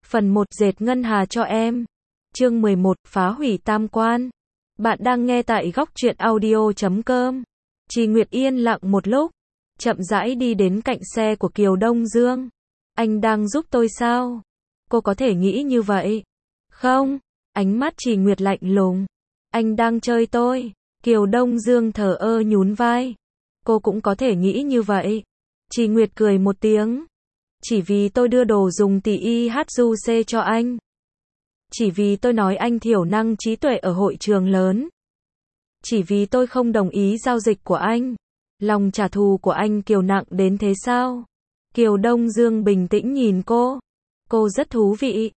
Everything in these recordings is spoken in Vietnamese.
Phần 1 dệt ngân hà cho em. Chương 11 phá hủy tam quan. Bạn đang nghe tại góc truyện audio.com. Trì Nguyệt yên lặng một lúc, chậm rãi đi đến cạnh xe của Kiều Đông Dương. Anh đang giúp tôi sao? Cô có thể nghĩ như vậy. Không, ánh mắt Trì Nguyệt lạnh lùng. Anh đang chơi tôi. Kiều Đông Dương thờ ơ nhún vai. Cô cũng có thể nghĩ như vậy. Trì Nguyệt cười một tiếng. Chỉ vì tôi đưa đồ dùng tỷ IHUC cho anh. Chỉ vì tôi nói anh thiểu năng trí tuệ ở hội trường lớn. Chỉ vì tôi không đồng ý giao dịch của anh. Lòng trả thù của anh Kiều nặng đến thế sao? Kiều Đông Dương bình tĩnh nhìn cô. Cô rất thú vị,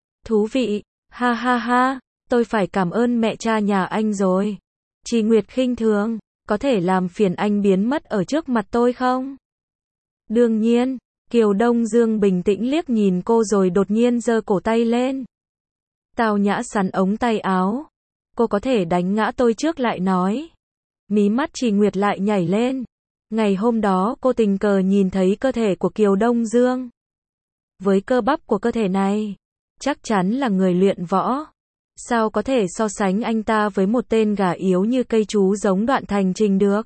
ha ha ha, tôi phải cảm ơn mẹ cha nhà anh rồi. Trì Nguyệt khinh thường, có thể làm phiền anh biến mất ở trước mặt tôi không? Đương nhiên. Kiều Đông Dương bình tĩnh liếc nhìn cô rồi đột nhiên giơ cổ tay lên. Tao nhã sắn ống tay áo. Cô có thể đánh ngã tôi trước lại nói. Mí mắt Trì Nguyệt lại nhảy lên. Ngày hôm đó cô tình cờ nhìn thấy cơ thể của Kiều Đông Dương. Với cơ bắp của cơ thể này, chắc chắn là người luyện võ. Sao có thể so sánh anh ta với một tên gà yếu như cây chú giống Đoạn Thành Trình được?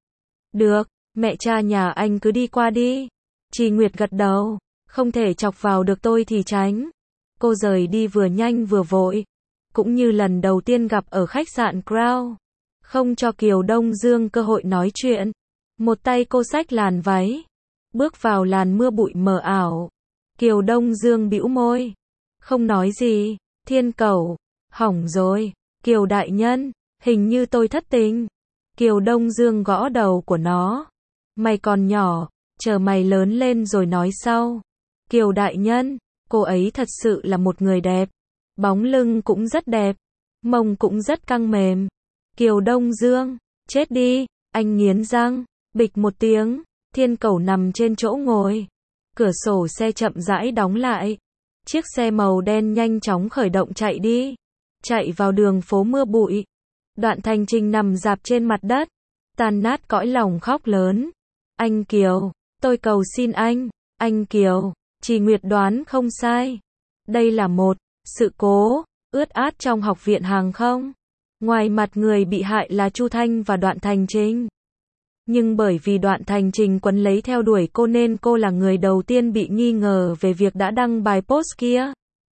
Được, mẹ cha nhà anh cứ đi qua đi. Trì Nguyệt gật đầu, không thể chọc vào được tôi thì tránh. Cô rời đi vừa nhanh vừa vội, cũng như lần đầu tiên gặp ở khách sạn Crown, không cho Kiều Đông Dương cơ hội nói chuyện. Một tay cô xách làn váy, bước vào làn mưa bụi mờ ảo. Kiều Đông Dương bĩu môi, không nói gì. Thiên Cẩu, hỏng rồi. Kiều đại nhân, hình như tôi thất tình. Kiều Đông Dương gõ đầu của nó. Mày còn nhỏ, chờ mày lớn lên rồi nói sau. Kiều đại nhân, cô ấy thật sự là một người đẹp. Bóng lưng cũng rất đẹp, mông cũng rất căng mềm. Kiều Đông Dương, chết đi, anh nghiến răng, bịch một tiếng, Thiên Cẩu nằm trên chỗ ngồi. Cửa sổ xe chậm rãi đóng lại. Chiếc xe màu đen nhanh chóng khởi động chạy đi. Chạy vào đường phố mưa bụi. Đoạn Thành Trình nằm rạp trên mặt đất, tan nát cõi lòng khóc lớn. Anh Kiều, tôi cầu xin anh Kiều. Trì Nguyệt đoán không sai. Đây là một sự cố ướt át trong học viện hàng không. Ngoài mặt người bị hại là Chu Thanh và Đoạn Thành Trình. Nhưng bởi vì Đoạn Thành Trình quấn lấy theo đuổi cô nên cô là người đầu tiên bị nghi ngờ về việc đã đăng bài post kia.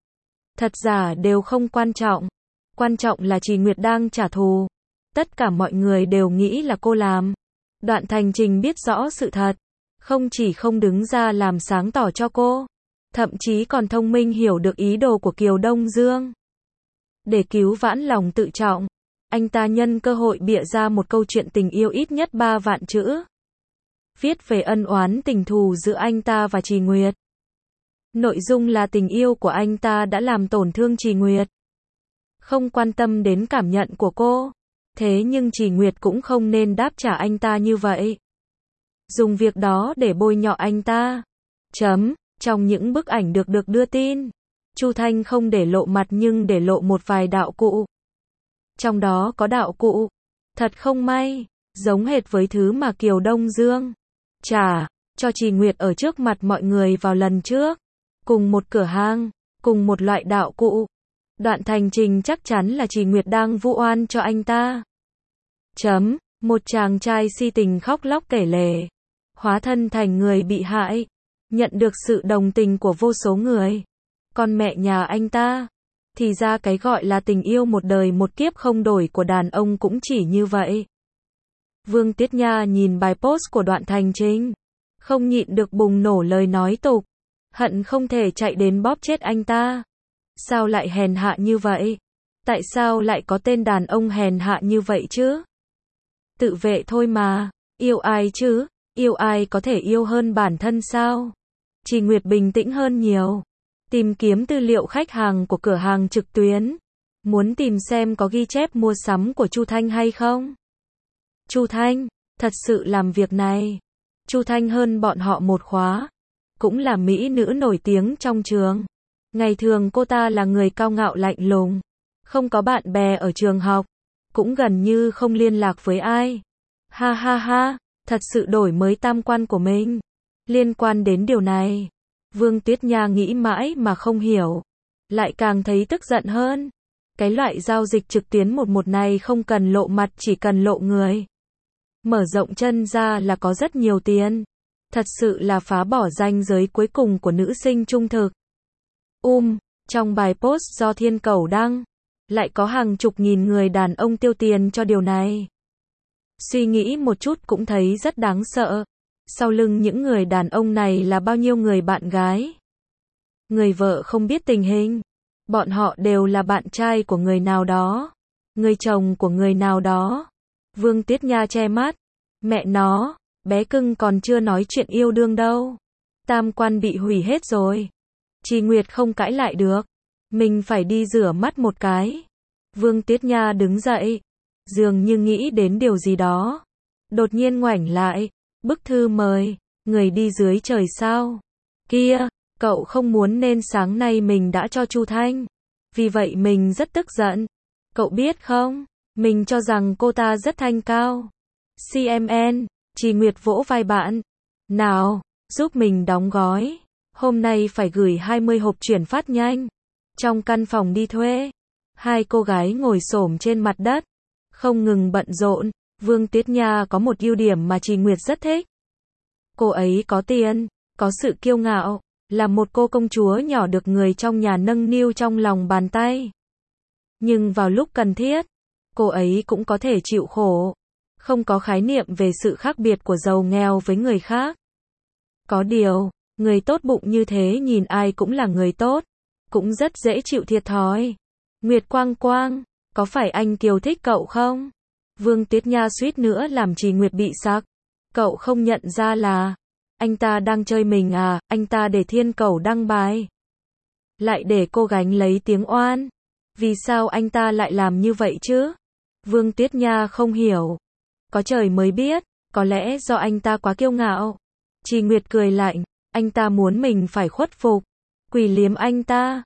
Thật giả đều không quan trọng. Quan trọng là Trì Nguyệt đang trả thù. Tất cả mọi người đều nghĩ là cô làm. Đoạn Thành Trình biết rõ sự thật. Không chỉ không đứng ra làm sáng tỏ cho cô, thậm chí còn thông minh hiểu được ý đồ của Kiều Đông Dương. Để cứu vãn lòng tự trọng, anh ta nhân cơ hội bịa ra một câu chuyện tình yêu ít nhất 3 vạn chữ. Viết về ân oán tình thù giữa anh ta và Trì Nguyệt. Nội dung là tình yêu của anh ta đã làm tổn thương Trì Nguyệt. Không quan tâm đến cảm nhận của cô. Thế nhưng Trì Nguyệt cũng không nên đáp trả anh ta như vậy. Dùng việc đó để bôi nhọ anh ta. Trong những bức ảnh được đưa tin, Chu Thanh không để lộ mặt nhưng để lộ một vài đạo cụ. Trong đó có đạo cụ, thật không may, giống hệt với thứ mà Kiều Đông Dương trả cho Trì Nguyệt ở trước mặt mọi người vào lần trước. Cùng một cửa hàng, cùng một loại đạo cụ. Đoạn Thành Trình chắc chắn là Trì Nguyệt đang vu oan cho anh ta. Một chàng trai si tình khóc lóc kể lể, hóa thân thành người bị hại, nhận được sự đồng tình của vô số người. Còn mẹ nhà anh ta, thì ra cái gọi là tình yêu một đời một kiếp không đổi của đàn ông cũng chỉ như vậy. Vương Tiết Nha nhìn bài post của Đoạn Thành Trình, không nhịn được bùng nổ lời nói tục, hận không thể chạy đến bóp chết anh ta. Sao lại hèn hạ như vậy? Tại sao lại có tên đàn ông hèn hạ như vậy chứ? Tự vệ thôi mà, yêu ai chứ? Yêu ai có thể yêu hơn bản thân sao? Trì Nguyệt bình tĩnh hơn nhiều. Tìm kiếm tư liệu khách hàng của cửa hàng trực tuyến. Muốn tìm xem có ghi chép mua sắm của Chu Thanh hay không? Chu Thanh, thật sự làm việc này. Chu Thanh hơn bọn họ một khóa. Cũng là mỹ nữ nổi tiếng trong trường. Ngày thường cô ta là người cao ngạo lạnh lùng. Không có bạn bè ở trường học. Cũng gần như không liên lạc với ai. Ha ha ha, thật sự đổi mới tam quan của mình. Liên quan đến điều này, Vương Tuyết Nha nghĩ mãi mà không hiểu. lại càng thấy tức giận hơn. Cái loại giao dịch trực tuyến 11 này không cần lộ mặt, chỉ cần lộ người. Mở rộng chân ra là có rất nhiều tiền. Thật sự là phá bỏ ranh giới cuối cùng của nữ sinh trung thực. Trong bài post do Thiên Cẩu đăng, lại có hàng chục nghìn người đàn ông tiêu tiền cho điều này. Suy nghĩ một chút cũng thấy rất đáng sợ. Sau lưng những người đàn ông này là bao nhiêu người bạn gái. Người vợ không biết tình hình. Bọn họ đều là bạn trai của người nào đó. Người chồng của người nào đó. Vương Tiết Nha che mắt. Mẹ nó, bé cưng còn chưa nói chuyện yêu đương đâu. Tam quan bị hủy hết rồi. Trì Nguyệt không cãi lại được. Mình phải đi rửa mắt một cái. Vương Tiết Nha đứng dậy. Dường như nghĩ đến điều gì đó. Đột nhiên ngoảnh lại. Bức thư mời. Người đi dưới trời sao. Kia, cậu không muốn nên sáng nay mình đã cho Chu Thanh. Vì vậy mình rất tức giận. Cậu biết không, mình cho rằng cô ta rất thanh cao. CMN, Trì Nguyệt vỗ vai bạn. Nào, giúp mình đóng gói. Hôm nay phải gửi 20 hộp chuyển phát nhanh. Trong căn phòng đi thuê, hai cô gái ngồi xổm trên mặt đất, không ngừng bận rộn. Vương Tiết Nha có một ưu điểm mà Trì Nguyệt rất thích. Cô ấy có tiền, có sự kiêu ngạo, là một cô công chúa nhỏ được người trong nhà nâng niu trong lòng bàn tay. Nhưng vào lúc cần thiết, cô ấy cũng có thể chịu khổ. Không có khái niệm về sự khác biệt của giàu nghèo với người khác. Có điều, người tốt bụng như thế nhìn ai cũng là người tốt, cũng rất dễ chịu thiệt thòi. Nguyệt Quang Quang, có phải anh Kiều thích cậu không? Vương Tiết Nha suýt nữa làm Trì Nguyệt bị sặc. Cậu không nhận ra là anh ta đang chơi mình à? Anh ta để Thiên Cẩu đăng bài, lại để cô gánh lấy tiếng oan. Vì sao anh ta lại làm như vậy chứ? Vương Tiết Nha không hiểu. Có trời mới biết, có lẽ do anh ta quá kiêu ngạo. Trì Nguyệt cười lạnh, anh ta muốn mình phải khuất phục. Quỷ liếm anh ta.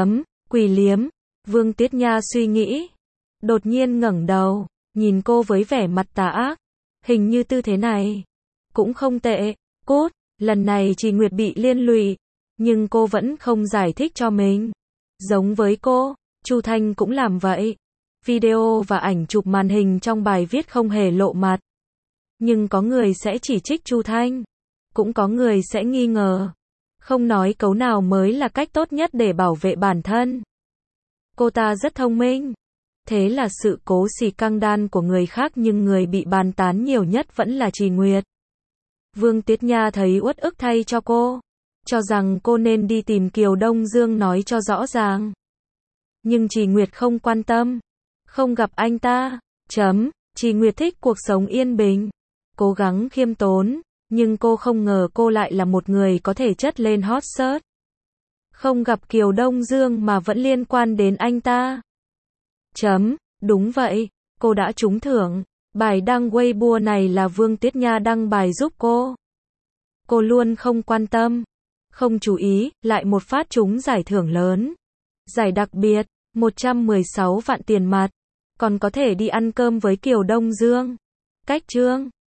Quỷ liếm. Vương Tiết Nha suy nghĩ. Đột nhiên ngẩng đầu, nhìn cô với vẻ mặt tà ác. Hình như tư thế này cũng không tệ. Cút, lần này Trì Nguyệt bị liên lụy, nhưng cô vẫn không giải thích cho mình. Giống với cô, Chu Thanh cũng làm vậy. Video và ảnh chụp màn hình trong bài viết không hề lộ mặt. Nhưng có người sẽ chỉ trích Chu Thanh, cũng có người sẽ nghi ngờ. Không nói cấu nào mới là cách tốt nhất để bảo vệ bản thân. Cô ta rất thông minh. Thế là sự cố xì căng đan của người khác, nhưng người bị bàn tán nhiều nhất vẫn là Trì Nguyệt. Vương Tiết Nha thấy uất ức thay cho cô, cho rằng cô nên đi tìm Kiều Đông Dương nói cho rõ ràng. Nhưng Trì Nguyệt không quan tâm, không gặp anh ta. Trì Nguyệt thích cuộc sống yên bình, cố gắng khiêm tốn, nhưng cô không ngờ cô lại là một người có thể chất lên hot search. Không gặp Kiều Đông Dương mà vẫn liên quan đến anh ta. Đúng vậy, cô đã trúng thưởng. Bài đăng Weibo này là Vương Tiết Nha đăng bài giúp cô. Cô luôn không quan tâm, không chú ý, lại một phát trúng giải thưởng lớn. Giải đặc biệt, 116 vạn tiền mặt. Còn có thể đi ăn cơm với Kiều Đông Dương. Cách chương